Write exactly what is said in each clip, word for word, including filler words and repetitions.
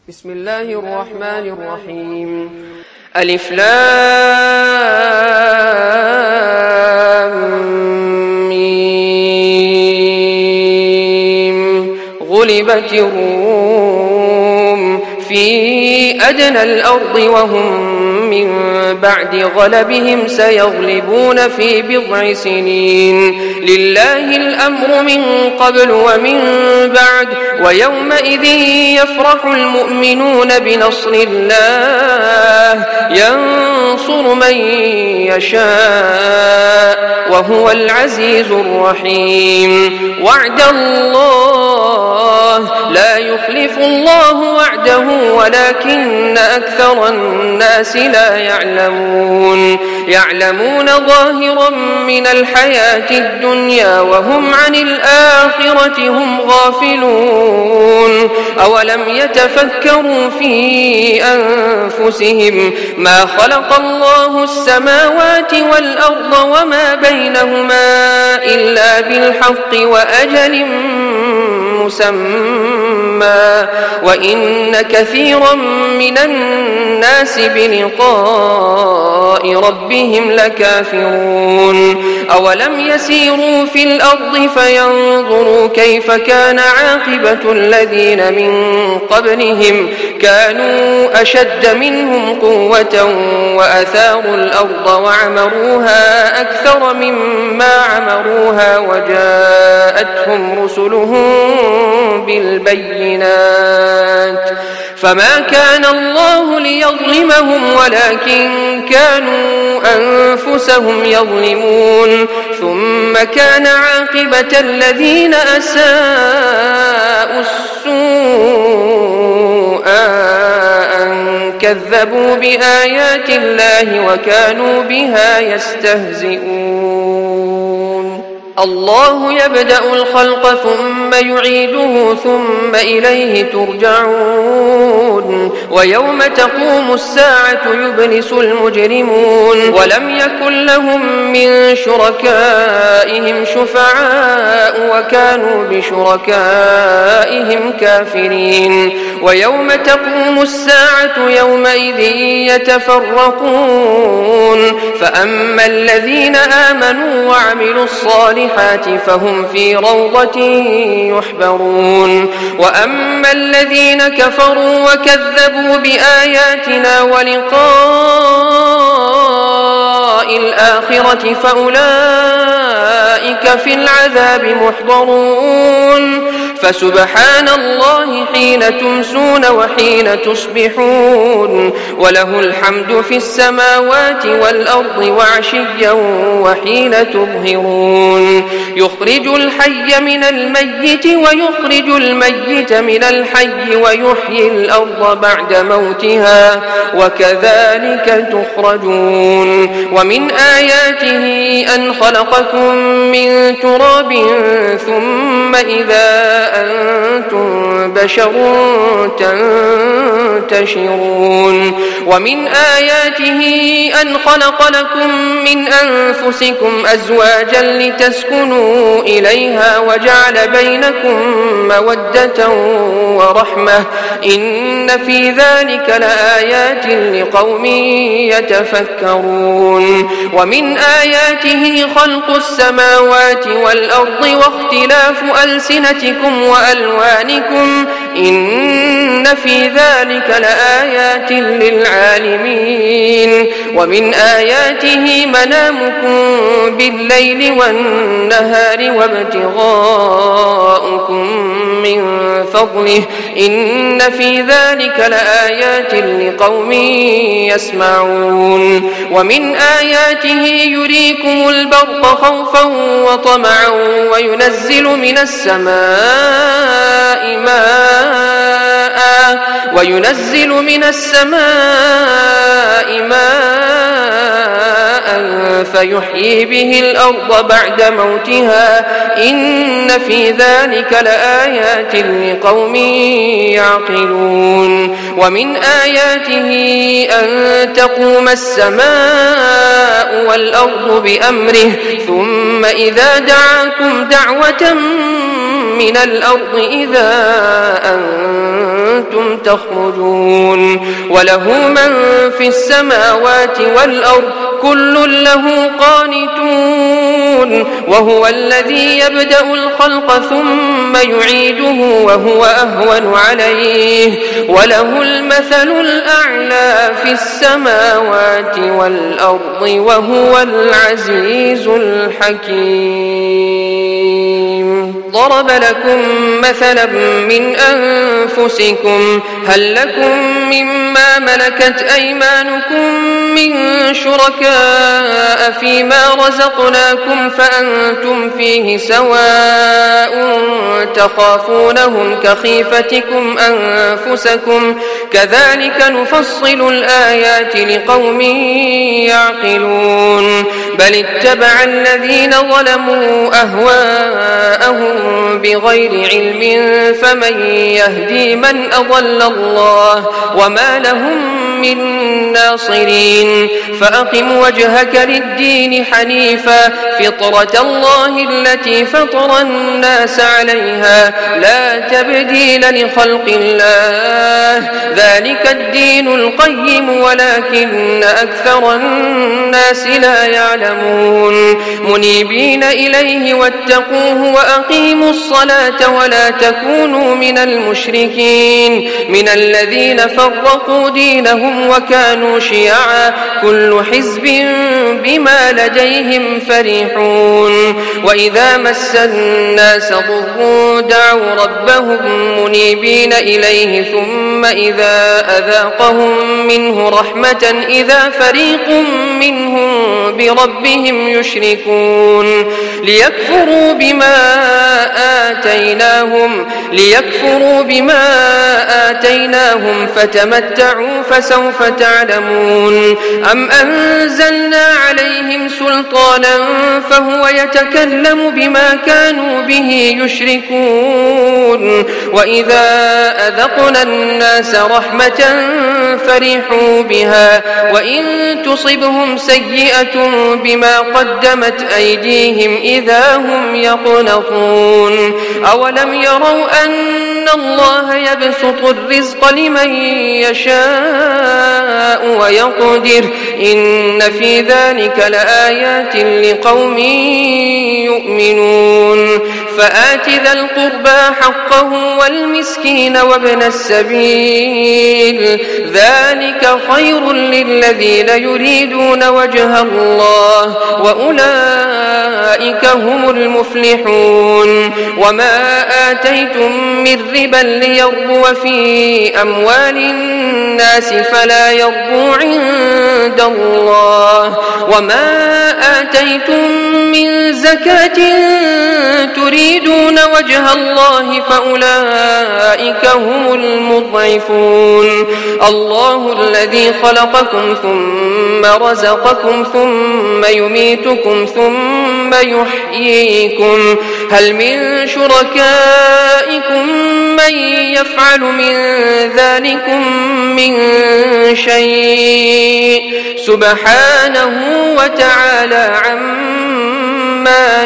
بسم الله الرحمن الرحيم. ألف لام ميم. غلبت الروم في أدنى الأرض وهم من بعد غلبهم سيغلبون في بضع سنين. لله الأمر من قبل ومن بعد ويومئذ يفرح المؤمنون بنصر الله ينصر من يشاء وهو العزيز الرحيم. وعد الله لا يخلف الله وعده ولكن أكثر الناس لا يعلمون. يعلمون ظاهرا من الحياة الدنيا وهم عن الآخرة هم غافلون. أولم يتفكروا في أنفسهم ما خلق الله السماوات والأرض وما بينهما إلا بالحق وأجل مسمى وإن كثيرا من الناس بلقاء ربهم لكافرون. أولم يسيروا في الأرض فينظروا كيف كان عاقبة الذين من قبلهم كانوا أشد منهم قوة وأثاروا الأرض وعمروها أكثر مما عمروها وجاءتهم رسلهم بالبينات فما كان الله ليظلمهم ولكن كانوا أنفسهم يظلمون. ثم كان عاقبة الذين أساءوا السوء أن كذبوا بآيات الله وكانوا بها يستهزئون. الله يبدأ الخلق ثم يعيده ثم إليه ترجعون. ويوم تقوم الساعة يبلس المجرمون ولم يكن لهم من شركائهم شفعاء وكانوا بشركائهم كافرين. ويوم تقوم الساعة يومئذ يتفرقون فأما الذين آمنوا وعملوا الصالحات فهم في روضة يحبرون. وأما الذين كفروا وكذبوا بآياتنا ولقاء الآخرة فأولئك في العذاب محضرون. فسبحان الله حين تمسون وحين تصبحون وله الحمد في السماوات والأرض وعشيا وحين تظهرون. يخرج الحي من الميت ويخرج الميت من الحي ويحيي الأرض بعد موتها وكذلك تخرجون. ومن آياته أن خلقكم من تراب ثم إذا أنتم بشر تنتشرون. ومن آياته أن خلق لكم من أنفسكم أزواجا لتسكنوا إليها وجعل بينكم مودة ورحمة إن في ذلك لآيات لقوم يتفكرون. ومن آياته خلق السماوات والأرض واختلاف ألسنتكم وألوانكم إن في ذلك لآيات للعالمين. ومن آياته منامكم بالليل والنهار وابتغاؤكم من فضله إن في ذلك لآيات لقوم يسمعون. ومن آياته يريكم البرق خوفا وطمعا وينزل من السماء ماء وينزل من السماء ماء فيحيي به الأرض بعد موتها إن في ذلك لآيات لقوم يعقلون. ومن آياته أن تقوم السماء والأرض بأمره ثم إذا دعاكم دعوة من الأرض إذا أنتم تخرجون وله من في السماوات والأرض كل له قانتون وهو الذي يبدأ الخلق ثم يعيده وهو أهون عليه وله المثل الأعلى في السماوات والأرض وهو العزيز الحكيم. ضرب لكم مثلا من أنفسكم هل لكم مما ملكت أيمانكم من شركاء فيما رزقناكم فأنتم فيه سواء تخافونهم كخيفتكم أنفسكم كذلك نفصل الآيات لقوم يعقلون بل اتبع الذين ظلموا أهواءهم بغير علم فمن يهدي من أضل الله وما لهم من ناصرين فأقم وجهك للدين حنيفا فطرة الله التي فطر الناس عليها لا تبديل لخلق الله ذلك الدين القيم ولكن أكثر الناس لا يعلمون منيبين إليه واتقوه وأقيموا الصلاة ولا تكونوا من المشركين من الذين فرقوا دينهم وكانوا شيعا كل حزب بما لديهم فرحون وإذا مس الناس ضر دعوا ربهم منيبين إليه ثم إذا أذاقهم منه رحمة إذا فريق منهم بربهم يشركون ليكفروا بما آتيناهم ليكفروا بما آتيناهم فتمتعوا فسوف تعلمون أم أنزلنا عليهم سلطانا فهو يتكلم بما كانوا به يشركون وإذا أذقنا الناس رحمة فرحوا بها وإن تصبهم سيئة بما قدمت أيديهم إذا هم يقنطون أولم يروا أن الله يبسط الرزق لمن يشاء ويقدر إن في ذلك لآيات لقوم يؤمنون فآت ذا القربى حقه والمسكين وابن السبيل ذلك خير للذين يريدون وجه الله وأولئك هم المفلحون وما آتيتم من ربا ليربو في أموال الناس فلا يربو عند الله وما آتيتم من زكاة تريدون وجه الله فأولئك هم المضعفون الله الذي خلقكم ثم رزقكم ثم يميتكم ثم يحييكم هل من شركائكم من يفعل من ذلكم من شيء سبحانه وتعالى عما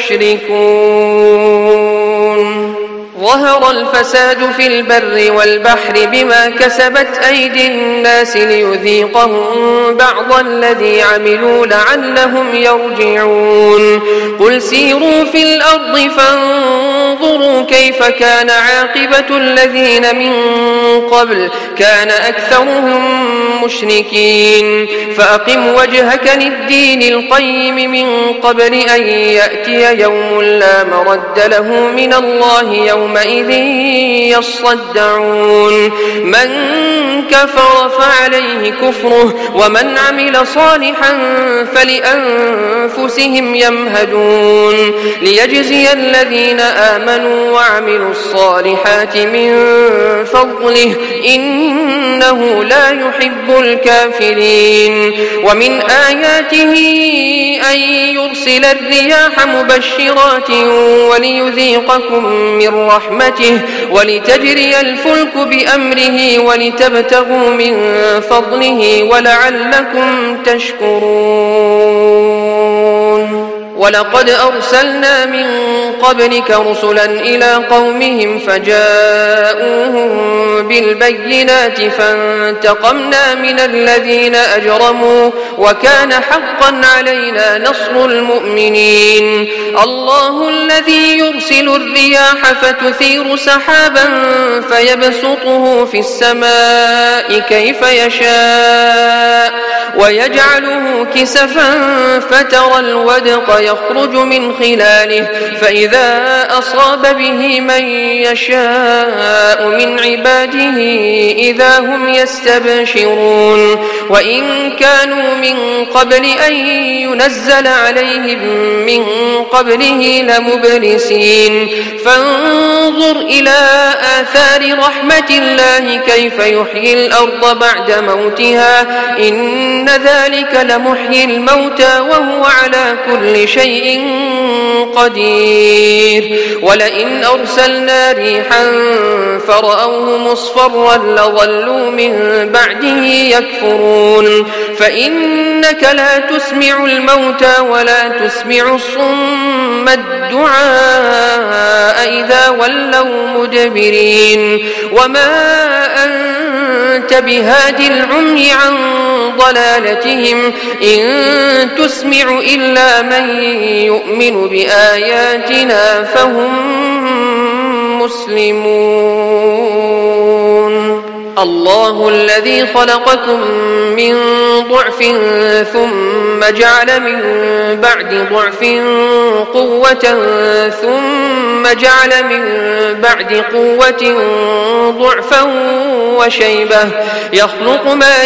يشركون ظهر الفساد في البر والبحر بما كسبت أيدي الناس ليذيقهم بعض الذي عملوا لعلهم يرجعون قل سيروا في الأرض فانظروا كيف كان عاقبة الذين من قبل كان أكثرهم مشركين فأقم وجهك للدين القيم من قبل أن يأتي يوم لا مرد له من الله يومئذ يصدعون من كفر فعليه كفره ومن عمل صالحا فلأنفسهم يمهدون ليجزي الذين آمنوا وعملوا الصالحات من فضله إنه لا يحب الكافرين ومن آياته أن يرسل الرياح مبشرات وليذيقكم من رحمته ولتجري الفلك بأمره ولتبتغوا من فضله ولعلكم تشكرون ولقد أرسلنا من قبلك رسلا إلى قومهم فجاءوهم بالبينات فانتقمنا من الذين أجرموا وكان حقا علينا نصر المؤمنين الله الذي يرسل الرياح فتثير سحابا فيبسطه في السماء كيف يشاء ويجعله كسفا فترى الودق يخرج من خلاله فإذا أصاب به من يشاء من عباده إذا هم يستبشرون وإن كانوا من قبل أن ينزل عليهم من قبله لمبلسين فانظر إلى آثار رحمة الله كيف يحيي الأرض بعد موتها إن ذلك لمحيي الموتى وهو على كل شيء قدير ولئن أرسلنا ريحا فرأوه مصفرا لظلوا من بعده يكفرون فإنك لا تسمع الموتى ولا تسمع الصم الدعاء إذا ولوا مدبرين وما أنت بهاد العمي عن ضلالتهم إن تسمع إلا من يؤمن بآياتنا فهم مسلمون الله الذي خلقكم من ضعف ثم جعل من بعد ضعف قوة ثم جعل من بعد قوة ضعفا وشيبة يخلق ما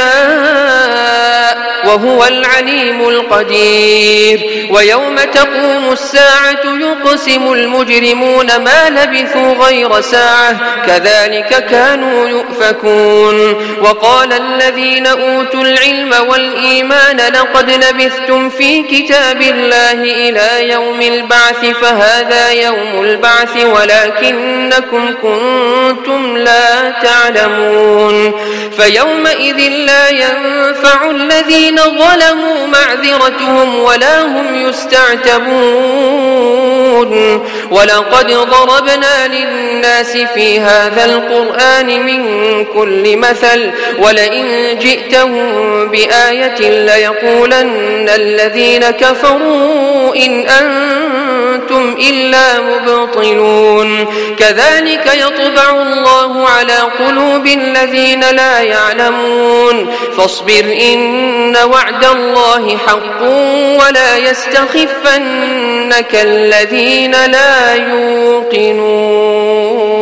يشاء وهو العليم القدير ويوم تقوم الساعة يقسم المجرمون ما لبثوا غير ساعة كذلك كانوا يؤفكون وقال الذين أوتوا العلم والإيمان لقد لبثتم في كتاب الله إلى يوم البعث فهذا يوم البعث ولكنكم كنتم لا تعلمون فيومئذ لا ينفع الذين ظلموا معذرتهم ولا هم يستعتبون ولقد ضربنا للناس في هذا القرآن من كل مثل ولئن جئتهم بآية ليقولن الذين كفروا إن أنتم إلا مبطلون كذلك يطبع الله على قلوب الذين لا يعلمون فاصبر إن وعد الله حق ولا يستخفنك الذين لا يوقنون